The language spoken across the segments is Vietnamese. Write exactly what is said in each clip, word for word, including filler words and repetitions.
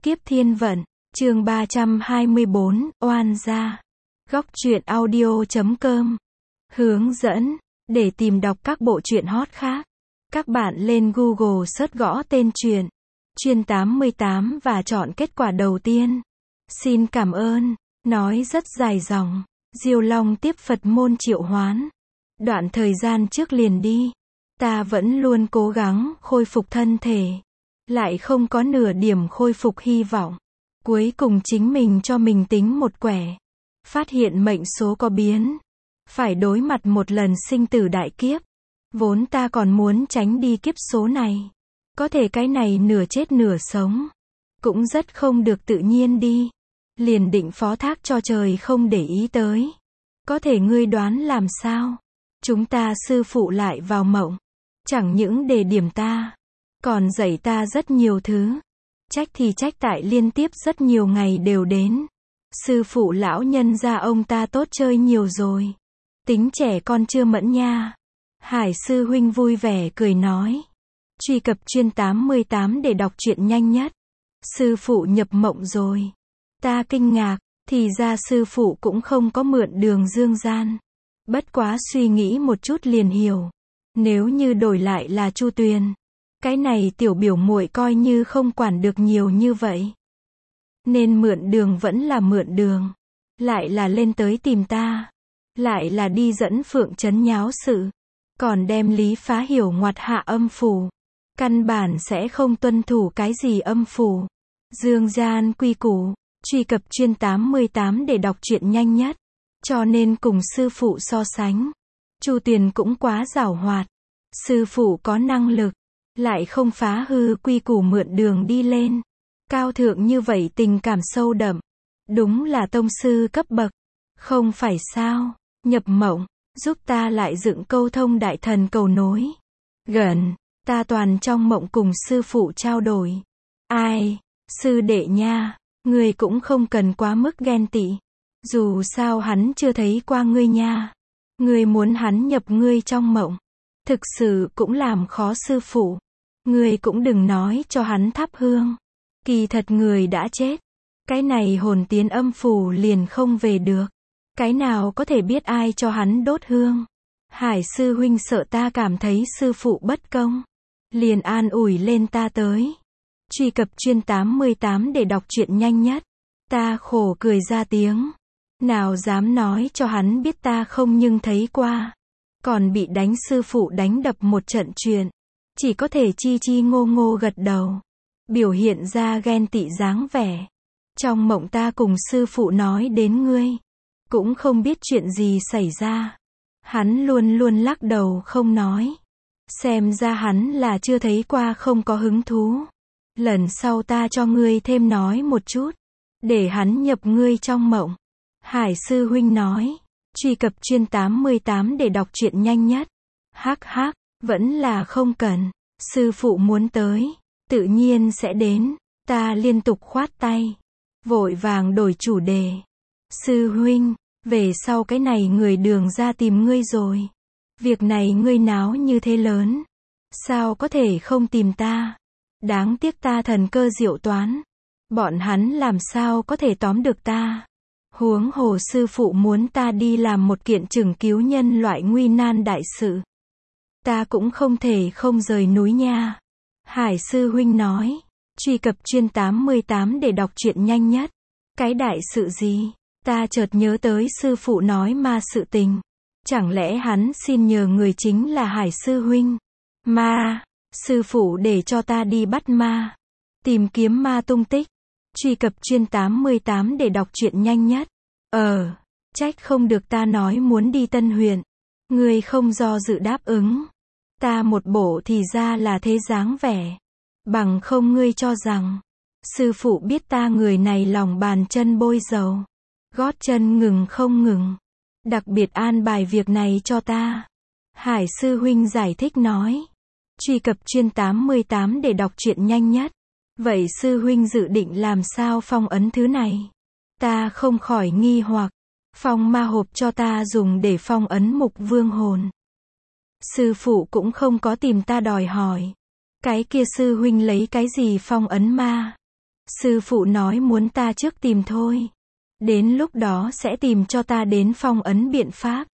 Kiếp thiên vận, chương ba trăm hai mươi bốn, oan gia. Góc truyện audio chấm com. Hướng dẫn, để tìm đọc các bộ truyện hot khác, các bạn lên Google search gõ tên truyện, Truyện tám mươi tám và chọn kết quả đầu tiên. Xin cảm ơn, nói rất dài dòng, Diêu Long tiếp Phật môn triệu hoán. Đoạn thời gian trước liền đi, ta vẫn luôn cố gắng khôi phục thân thể, lại không có nửa điểm khôi phục hy vọng. Cuối cùng chính mình cho mình tính một quẻ, phát hiện mệnh số có biến, phải đối mặt một lần sinh tử đại kiếp. Vốn ta còn muốn tránh đi kiếp số này, có thể cái này nửa chết nửa sống, cũng rất không được tự nhiên đi. Liền định phó thác cho trời không để ý tới. Có thể ngươi đoán làm sao? Chúng ta sư phụ lại vào mộng, chẳng những đề điểm ta, còn dạy ta rất nhiều thứ. Trách thì trách tại liên tiếp rất nhiều ngày đều đến. Sư phụ lão nhân gia ông ta tốt chơi nhiều rồi, tính trẻ con chưa mẫn nha. Hải sư huynh vui vẻ cười nói. Truy cập Truyện tám mươi tám để đọc truyện nhanh nhất. Sư phụ nhập mộng rồi. Ta kinh ngạc, thì ra sư phụ cũng không có mượn đường dương gian. Bất quá suy nghĩ một chút liền hiểu. Nếu như đổi lại là Chu Tuyền, cái này tiểu biểu muội coi như không quản được nhiều như vậy. Nên mượn đường vẫn là mượn đường. Lại là lên tới tìm ta. Lại là đi dẫn Phượng Trấn nháo sự. Còn đem Lý Phá Hiểu ngoặt hạ âm phủ. Căn bản sẽ không tuân thủ cái gì âm phủ. Dương gian quy củ. Truy cập Truyện tám mươi tám để đọc truyện nhanh nhất. Cho nên cùng sư phụ so sánh, Chu Tuyền cũng quá giàu hoạt. Sư phụ có năng lực, lại không phá hư quy củ mượn đường đi lên. Cao thượng như vậy tình cảm sâu đậm. Đúng là tông sư cấp bậc. Không phải sao, nhập mộng, giúp ta lại dựng câu thông đại thần cầu nối. Gần, ta toàn trong mộng cùng sư phụ trao đổi. Ai, sư đệ nha, ngươi cũng không cần quá mức ghen tị. Dù sao hắn chưa thấy qua ngươi nha. Ngươi muốn hắn nhập ngươi trong mộng, thực sự cũng làm khó sư phụ. Ngươi cũng đừng nói cho hắn thắp hương. Kỳ thật người đã chết, cái này hồn tiến âm phủ liền không về được. Cái nào có thể biết ai cho hắn đốt hương. Hải sư huynh sợ ta cảm thấy sư phụ bất công, liền an ủi lên ta tới. Truy cập Truyện tám mươi tám để đọc truyện nhanh nhất. Ta khổ cười ra tiếng. Nào dám nói cho hắn biết ta không nhưng thấy qua. Còn bị đánh sư phụ đánh đập một trận chuyện. Chỉ có thể chi chi ngô ngô gật đầu. Biểu hiện ra ghen tị dáng vẻ. Trong mộng ta cùng sư phụ nói đến ngươi. Cũng không biết chuyện gì xảy ra. Hắn luôn luôn lắc đầu không nói. Xem ra hắn là chưa thấy qua không có hứng thú. Lần sau ta cho ngươi thêm nói một chút. Để hắn nhập ngươi trong mộng. Hải sư huynh nói. Truy cập Truyện tám mươi tám để đọc truyện nhanh nhất. Hắc hắc, vẫn là không cần. Sư phụ muốn tới, tự nhiên sẽ đến. Ta liên tục khoát tay, vội vàng đổi chủ đề. Sư huynh, về sau cái này người đường ra tìm ngươi rồi. Việc này ngươi náo như thế lớn, sao có thể không tìm ta? Đáng tiếc ta thần cơ diệu toán, bọn hắn làm sao có thể tóm được ta? Huống hồ sư phụ muốn ta đi làm một kiện chừng cứu nhân loại nguy nan đại sự. Ta cũng không thể không rời núi nha. Hải sư huynh nói. Truy cập Truyện tám mươi tám để đọc truyện nhanh nhất. Cái đại sự gì? Ta chợt nhớ tới sư phụ nói ma sự tình. Chẳng lẽ hắn xin nhờ người chính là Hải sư huynh? Ma, sư phụ để cho ta đi bắt ma, tìm kiếm ma tung tích. Truy cập Truyện tám mươi tám để đọc truyện nhanh nhất. Ờ, trách không được ta nói muốn đi Tân Huyện. Ngươi không do dự đáp ứng. Ta một bộ thì ra là thế dáng vẻ. Bằng không ngươi cho rằng sư phụ biết ta người này lòng bàn chân bôi dầu, gót chân ngừng không ngừng, đặc biệt an bài việc này cho ta. Hải sư huynh giải thích nói. Truy cập Truyện tám mươi tám để đọc truyện nhanh nhất. Vậy sư huynh dự định làm sao phong ấn thứ này? Ta không khỏi nghi hoặc. Phong ma hộp cho ta dùng để phong ấn mục vương hồn. Sư phụ cũng không có tìm ta đòi hỏi. Cái kia sư huynh lấy cái gì phong ấn ma? Sư phụ nói muốn ta trước tìm thôi. Đến lúc đó sẽ tìm cho ta đến phong ấn biện pháp.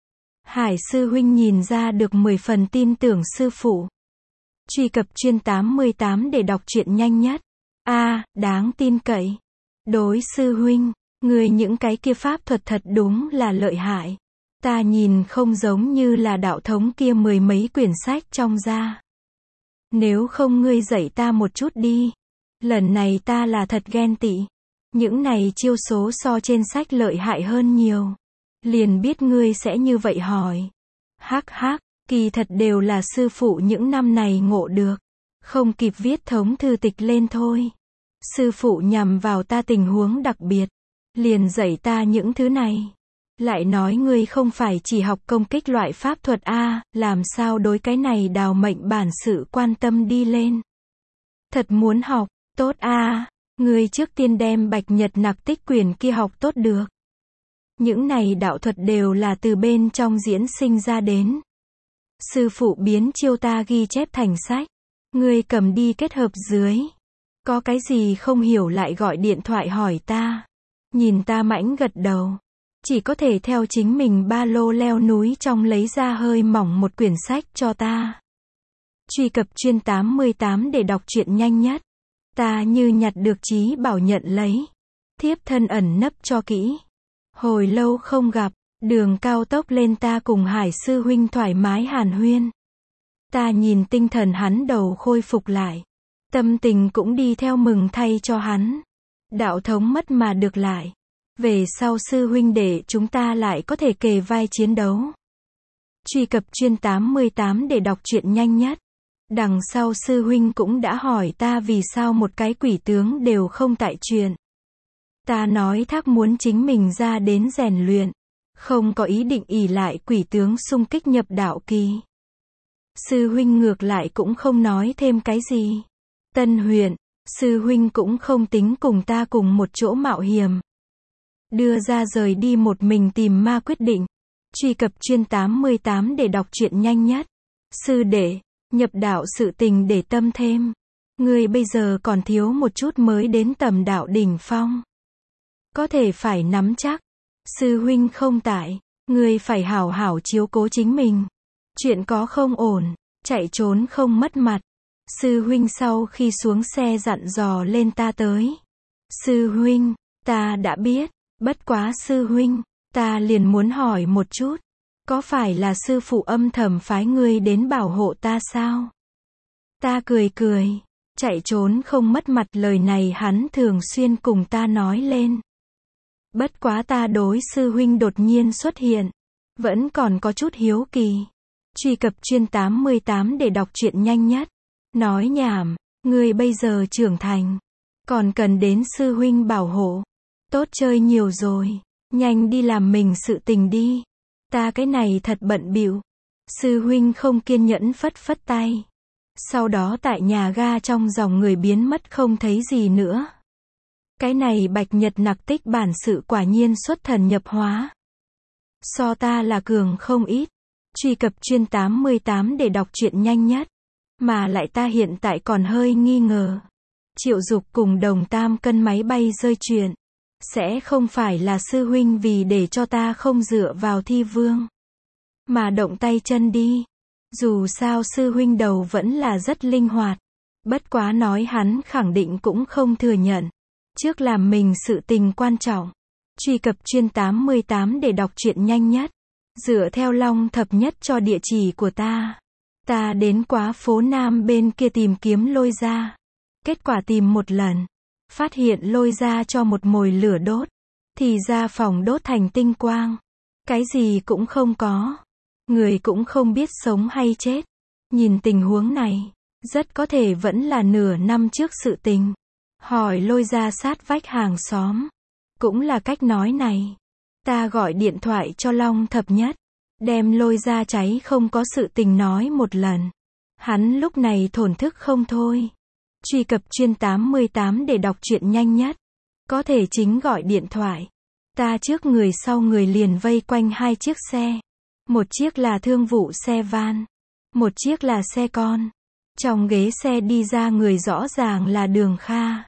Hải sư huynh nhìn ra được mười phần tin tưởng sư phụ. Truy cập chuyên tám mươi tám để đọc truyện nhanh nhất. A, à, đáng tin cậy. Đối sư huynh, người những cái kia pháp thuật thật đúng là lợi hại. Ta nhìn không giống như là đạo thống kia mười mấy quyển sách trong ra. Nếu không ngươi dạy ta một chút đi. Lần này ta là thật ghen tị. Những này chiêu số so trên sách lợi hại hơn nhiều. Liền biết ngươi sẽ như vậy hỏi. Hắc hắc, kỳ thật đều là sư phụ những năm này ngộ được. Không kịp viết thống thư tịch lên thôi. Sư phụ nhằm vào ta tình huống đặc biệt. Liền dạy ta những thứ này. Lại nói ngươi không phải chỉ học công kích loại pháp thuật A, làm sao đối cái này đào mệnh bản sự quan tâm đi lên. Thật muốn học, tốt A, ngươi trước tiên đem Bạch Nhật Nặc Tích quyển kia học tốt được. Những này đạo thuật đều là từ bên trong diễn sinh ra đến. Sư phụ biến chiêu ta ghi chép thành sách. Ngươi cầm đi kết hợp dưới. Có cái gì không hiểu lại gọi điện thoại hỏi ta. Nhìn ta mãnh gật đầu. Chỉ có thể theo chính mình ba lô leo núi trong lấy ra hơi mỏng một quyển sách cho ta. Truy cập chuyên tám mươi tám để đọc truyện nhanh nhất. Ta như nhặt được trí bảo nhận lấy. Thiếp thân ẩn nấp cho kỹ. Hồi lâu không gặp, đường cao tốc lên ta cùng Hải sư huynh thoải mái hàn huyên. Ta nhìn tinh thần hắn đầu khôi phục lại. Tâm tình cũng đi theo mừng thay cho hắn. Đạo thống mất mà được lại. Về sau sư huynh để chúng ta lại có thể kề vai chiến đấu. Truy cập chuyên tám mươi tám để đọc truyện nhanh nhất. Đằng sau sư huynh cũng đã hỏi ta vì sao một cái quỷ tướng đều không tại chuyện. Ta nói thác muốn chính mình ra đến rèn luyện. Không có ý định ỷ lại quỷ tướng xung kích nhập đạo kỳ. Sư huynh ngược lại cũng không nói thêm cái gì. Tân huyện, sư huynh cũng không tính cùng ta cùng một chỗ mạo hiểm. Đưa ra rời đi một mình tìm ma quyết định. Truy cập chuyên tám mươi tám để đọc truyện nhanh nhất. Sư đệ, nhập đạo sự tình để tâm thêm. Ngươi bây giờ còn thiếu một chút mới đến tầm đạo đỉnh phong. Có thể phải nắm chắc. Sư huynh không tại, ngươi phải hảo hảo chiếu cố chính mình. Chuyện có không ổn, chạy trốn không mất mặt. Sư huynh sau khi xuống xe dặn dò lên ta tới. Sư huynh, ta đã biết, bất quá sư huynh, ta liền muốn hỏi một chút. Có phải là sư phụ âm thầm phái ngươi đến bảo hộ ta sao? Ta cười cười, chạy trốn không mất mặt lời này hắn thường xuyên cùng ta nói lên. Bất quá ta đối sư huynh đột nhiên xuất hiện. Vẫn còn có chút hiếu kỳ. Truy cập chuyên tám mươi tám để đọc truyện nhanh nhất. Nói nhảm, ngươi bây giờ trưởng thành. Còn cần đến sư huynh bảo hộ. Tốt chơi nhiều rồi. Nhanh đi làm mình sự tình đi. Ta cái này thật bận bịu. Sư huynh không kiên nhẫn phất phất tay. Sau đó tại nhà ga trong dòng người biến mất không thấy gì nữa. Cái này Bạch Nhật Nặc Tích bản sự quả nhiên xuất thần nhập hóa. So ta là cường không ít. Truy cập chuyên tám mươi tám để đọc truyện nhanh nhất. Mà lại ta hiện tại còn hơi nghi ngờ. Triệu Dục cùng Đồng Tam cân máy bay rơi chuyện. Sẽ không phải là sư huynh vì để cho ta không dựa vào thi vương. Mà động tay chân đi. Dù sao sư huynh đầu vẫn là rất linh hoạt. Bất quá nói hắn khẳng định cũng không thừa nhận. Trước làm mình sự tình quan trọng. Truy cập chuyên tám mươi tám để đọc truyện nhanh nhất. Dựa theo Long Thập Nhất cho địa chỉ của ta. Ta đến quá phố Nam bên kia tìm kiếm Lôi Gia. Kết quả tìm một lần. Phát hiện Lôi Gia cho một mồi lửa đốt. Thì ra phòng đốt thành tinh quang. Cái gì cũng không có. Người cũng không biết sống hay chết. Nhìn tình huống này. Rất có thể vẫn là nửa năm trước sự tình. Hỏi Lôi Gia sát vách hàng xóm. Cũng là cách nói này. Ta gọi điện thoại cho Long Thập Nhất. Đem Lôi Gia cháy không có sự tình nói một lần. Hắn lúc này thổn thức không thôi. Truy cập chuyên tám mươi tám để đọc truyện nhanh nhất. Có thể chính gọi điện thoại. Ta trước người sau người liền vây quanh hai chiếc xe. Một chiếc là thương vụ xe van. Một chiếc là xe con. Trong ghế xe đi ra người rõ ràng là Đường Kha.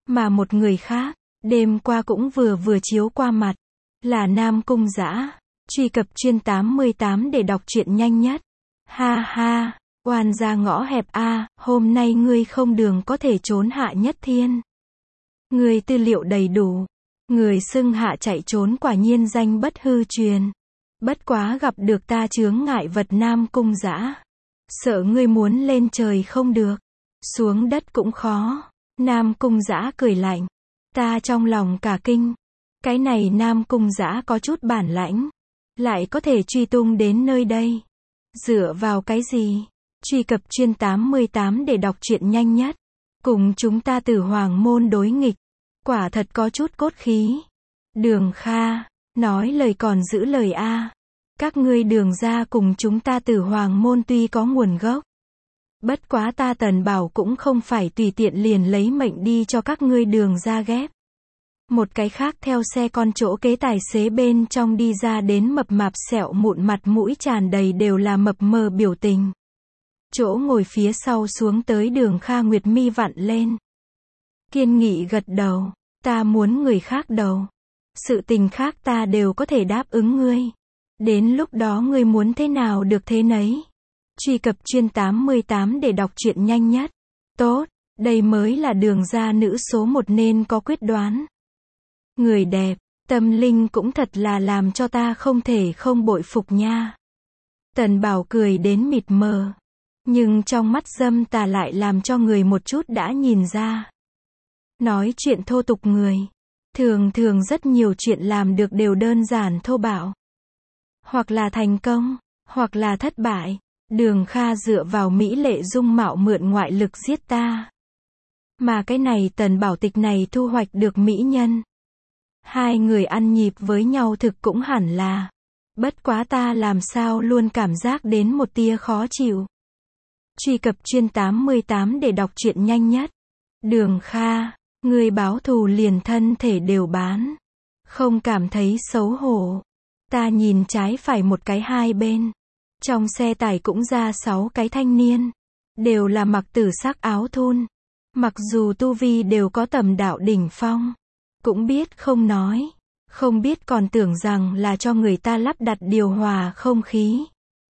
Mà một người khác, đêm qua cũng vừa vừa chiếu qua mặt, là Nam Cung Giã. Truy cập chuyên tám mươi tám để đọc truyện nhanh nhất. Ha ha, oan gia ngõ hẹp a, hôm nay ngươi không đường có thể trốn Hạ Nhất Thiên. Ngươi tư liệu đầy đủ, người xưng hạ chạy trốn quả nhiên danh bất hư truyền. Bất quá gặp được ta chướng ngại vật Nam Cung Giã. Sợ ngươi muốn lên trời không được, xuống đất cũng khó. Nam Cung Giã cười lạnh. Ta trong lòng cả kinh. Cái này Nam Cung Giã có chút bản lãnh, lại có thể truy tung đến nơi đây. Dựa vào cái gì? Truy cập chuyên tám mươi tám để đọc truyện nhanh nhất. Cùng chúng ta Tử Hoàng môn đối nghịch, quả thật có chút cốt khí. Đường Kha, nói lời còn giữ lời a. Các ngươi Đường gia cùng chúng ta Tử Hoàng môn tuy có nguồn gốc, bất quá ta Tần Bảo cũng không phải tùy tiện liền lấy mệnh đi cho các ngươi Đường gia ghép. Một cái khác theo xe con chỗ kế tài xế bên trong đi ra đến mập mạp sẹo mụn, mặt mũi tràn đầy đều là mập mờ biểu tình. Chỗ ngồi phía sau xuống tới Đường Kha Nguyệt mi vặn lên. Kiên nghị gật đầu. Ta muốn người khác đầu. Sự tình khác ta đều có thể đáp ứng ngươi. Đến lúc đó ngươi muốn thế nào được thế nấy. Truy cập chuyên tám mươi tám để đọc truyện nhanh nhất. Tốt, đây mới là Đường gia nữ số một nên có quyết đoán. Người đẹp, tâm linh cũng thật là làm cho ta không thể không bội phục nha. Tần Bảo cười đến mịt mờ, nhưng trong mắt dâm tà lại làm cho người một chút đã nhìn ra. Nói chuyện thô tục người, thường thường rất nhiều chuyện làm được đều đơn giản thô bạo. Hoặc là thành công, hoặc là thất bại. Đường Kha dựa vào mỹ lệ dung mạo mượn ngoại lực giết ta. Mà cái này Tần Bảo tịch này thu hoạch được mỹ nhân. Hai người ăn nhịp với nhau thực cũng hẳn là. Bất quá ta làm sao luôn cảm giác đến một tia khó chịu. Truy cập chuyên tám mươi tám để đọc truyện nhanh nhất. Đường Kha, người báo thù liền thân thể đều bán. Không cảm thấy xấu hổ. Ta nhìn trái phải một cái hai bên. Trong xe tải cũng ra sáu cái thanh niên. Đều là mặc tử sắc áo thun. Mặc dù tu vi đều có tầm đạo đỉnh phong. Cũng biết không nói. Không biết còn tưởng rằng là cho người ta lắp đặt điều hòa không khí.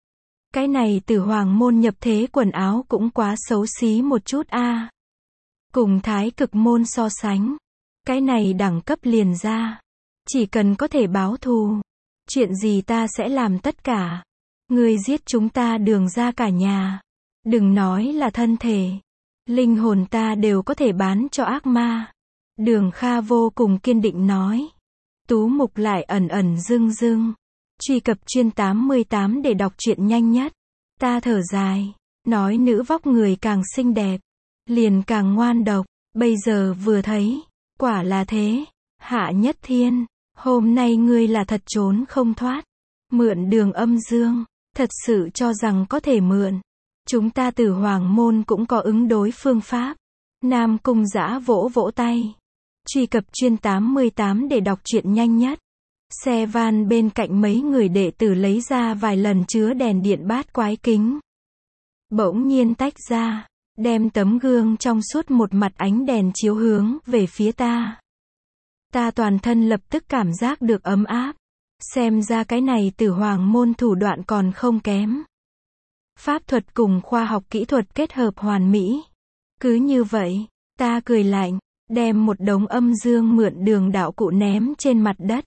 Cái này Tử Hoàng môn nhập thế quần áo cũng quá xấu xí một chút a. À. Cùng Thái Cực môn so sánh. Cái này đẳng cấp liền ra. Chỉ cần có thể báo thù. Chuyện gì ta sẽ làm tất cả. Ngươi giết chúng ta Đường ra cả nhà. Đừng nói là thân thể. Linh hồn ta đều có thể bán cho ác ma. Đường Kha vô cùng kiên định nói. Tú mục lại ẩn ẩn rưng rưng. Truy cập chuyên tám mươi tám để đọc truyện nhanh nhất. Ta thở dài. Nói nữ vóc người càng xinh đẹp. Liền càng ngoan độc. Bây giờ vừa thấy. Quả là thế. Hạ Nhất Thiên. Hôm nay ngươi là thật trốn không thoát. Mượn Đường âm dương. Thật sự cho rằng có thể mượn. Chúng ta Tử Hoàng môn cũng có ứng đối phương pháp. Nam Cung Giã vỗ vỗ tay. Truy cập chuyên tám mươi tám để đọc truyện nhanh nhất. Xe van bên cạnh mấy người đệ tử lấy ra vài lần chứa đèn điện bát quái kính. Bỗng nhiên tách ra. Đem tấm gương trong suốt một mặt ánh đèn chiếu hướng về phía ta. Ta toàn thân lập tức cảm giác được ấm áp. Xem ra cái này Tử Hoàng môn thủ đoạn còn không kém. Pháp thuật cùng khoa học kỹ thuật kết hợp hoàn mỹ. Cứ như vậy, ta cười lạnh, đem một đống âm dương mượn Đường đạo cụ ném trên mặt đất.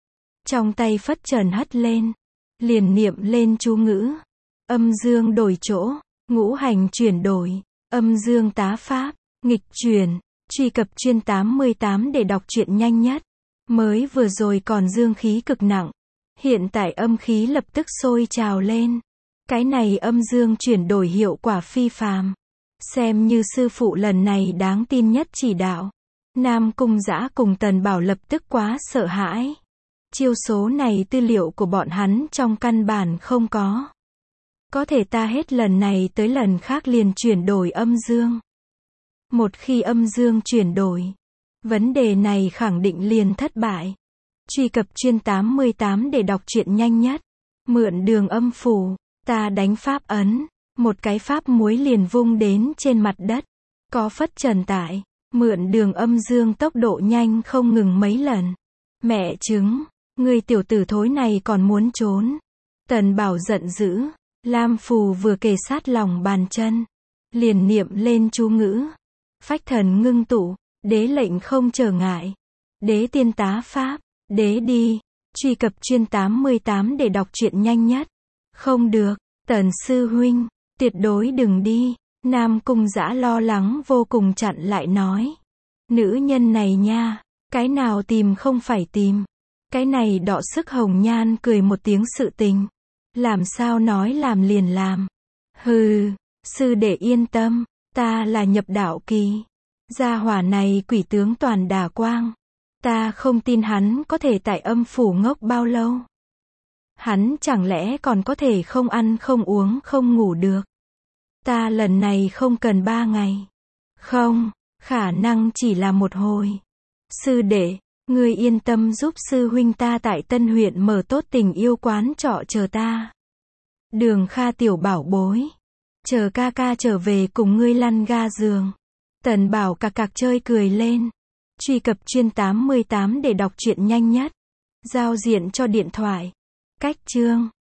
Trong tay phất trần hất lên, liền niệm lên chú ngữ. Âm dương đổi chỗ, ngũ hành chuyển đổi, âm dương tá pháp, nghịch chuyển. Truy cập chuyên tám mươi tám để đọc truyện nhanh nhất. Mới vừa rồi còn dương khí cực nặng. Hiện tại âm khí lập tức sôi trào lên. Cái này âm dương chuyển đổi hiệu quả phi phàm. Xem như sư phụ lần này đáng tin nhất chỉ đạo. Nam Cung Giã cùng Tần Bảo lập tức quá sợ hãi. Chiêu số này tư liệu của bọn hắn trong căn bản không có. Có thể ta hết lần này tới lần khác liền chuyển đổi âm dương. Một khi âm dương chuyển đổi, vấn đề này khẳng định liền thất bại. Truy cập chuyên tám mươi tám để đọc truyện nhanh nhất. Mượn Đường âm phủ, ta đánh pháp ấn, một cái pháp muối liền vung đến trên mặt đất. Có phất trần tại, Mượn đường âm dương tốc độ nhanh không ngừng mấy lần. Mẹ chứng, người tiểu tử thối này còn muốn trốn. Tần Bảo giận dữ. Lam Phù vừa kề sát lòng bàn chân, liền niệm lên chú ngữ. Phách thần ngưng tụ, đế lệnh không trở ngại. Đế tiên tá pháp, đế đi. Truy cập chuyên tám mươi tám để đọc truyện nhanh nhất. Không được, Tần sư huynh, tuyệt đối đừng đi. Nam Cung Giã lo lắng vô cùng chặn lại nói. Nữ nhân này nha, cái nào tìm không phải tìm. Cái này đọ sức hồng nhan cười một tiếng sự tình. Làm sao nói làm liền làm. Hừ, sư đệ yên tâm, ta là nhập đạo kỳ. Gia hỏa này quỷ tướng toàn đà quang. Ta không tin hắn có thể tại âm phủ ngốc bao lâu. Hắn chẳng lẽ còn có thể không ăn không uống không ngủ được. Ta lần này không cần ba ngày. Không, khả năng chỉ là một hồi. Sư đệ, ngươi yên tâm giúp sư huynh ta tại Tân huyện mở tốt tình yêu quán trọ chờ ta. Đường Kha tiểu bảo bối. Chờ ca ca trở về cùng ngươi lăn ga giường. Tần Bảo cạc cạc chơi cười lên. Truy cập chuyên tám mươi tám để đọc truyện nhanh nhất. Giao diện cho điện thoại. Cách chương